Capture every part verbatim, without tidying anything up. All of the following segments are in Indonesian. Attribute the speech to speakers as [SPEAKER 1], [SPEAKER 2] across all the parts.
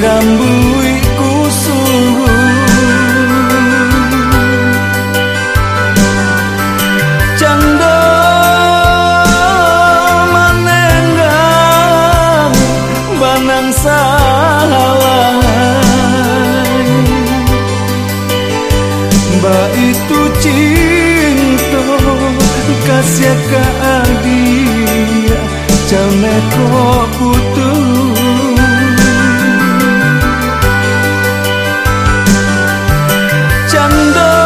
[SPEAKER 1] rambui kusuk canda manenggang banang salah mbak itu cinta kasih ke dia jame kok butuh canda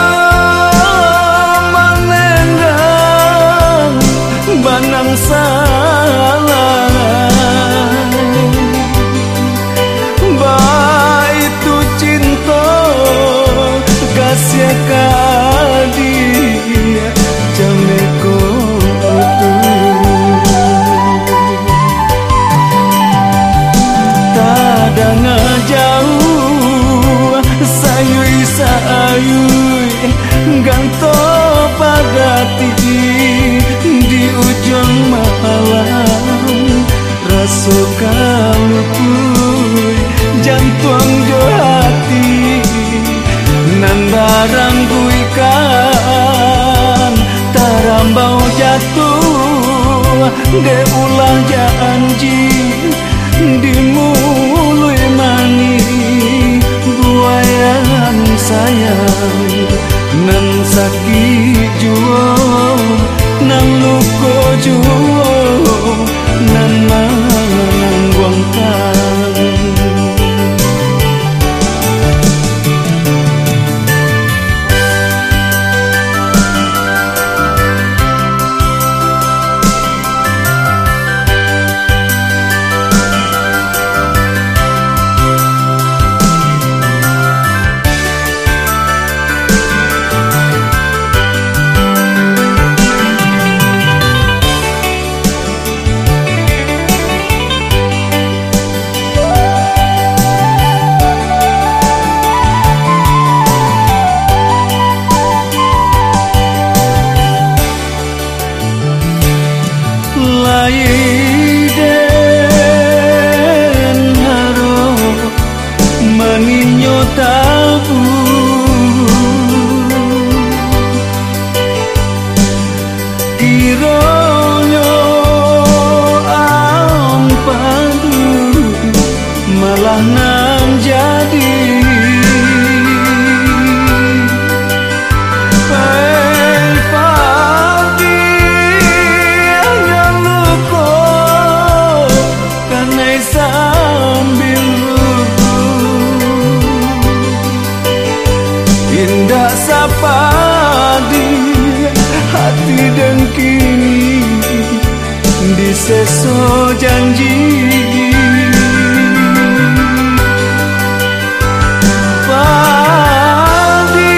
[SPEAKER 1] manenggang banang salah mbak itu cinta kasih ke dia jame kok jauh sayui sayui ganto padati di ujung malam raso kalupui jantung jo hati nan barang guikan tarambau jatuh de ulah janji di mulut mani buayan sayang nan sakit jua nan luko jua nan manang guangkan laiden haro meninyo tabu kironyo ampadu malah nan jadi indah sapadi hati dan kini di seso janji padi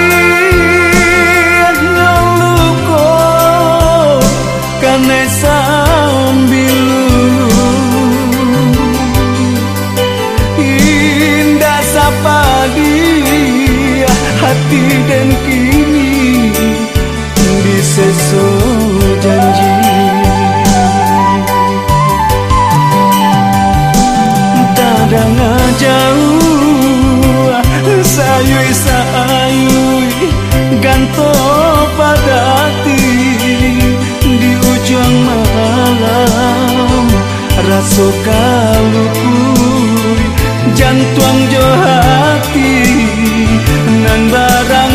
[SPEAKER 1] yang luko kane sambilu indah sapadi hati dan kini di seso janji tadang jauh sayui sayui ganto padati di ujung malam raso kalupui jantung jo hati nan barang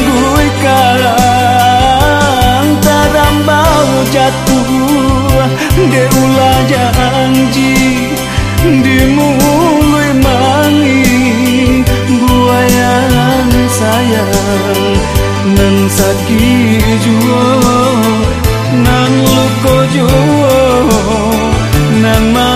[SPEAKER 1] guikan tarambau jatuh de ulah janji di mulut mani buayan sayang nan sakit jua nan luko jua nan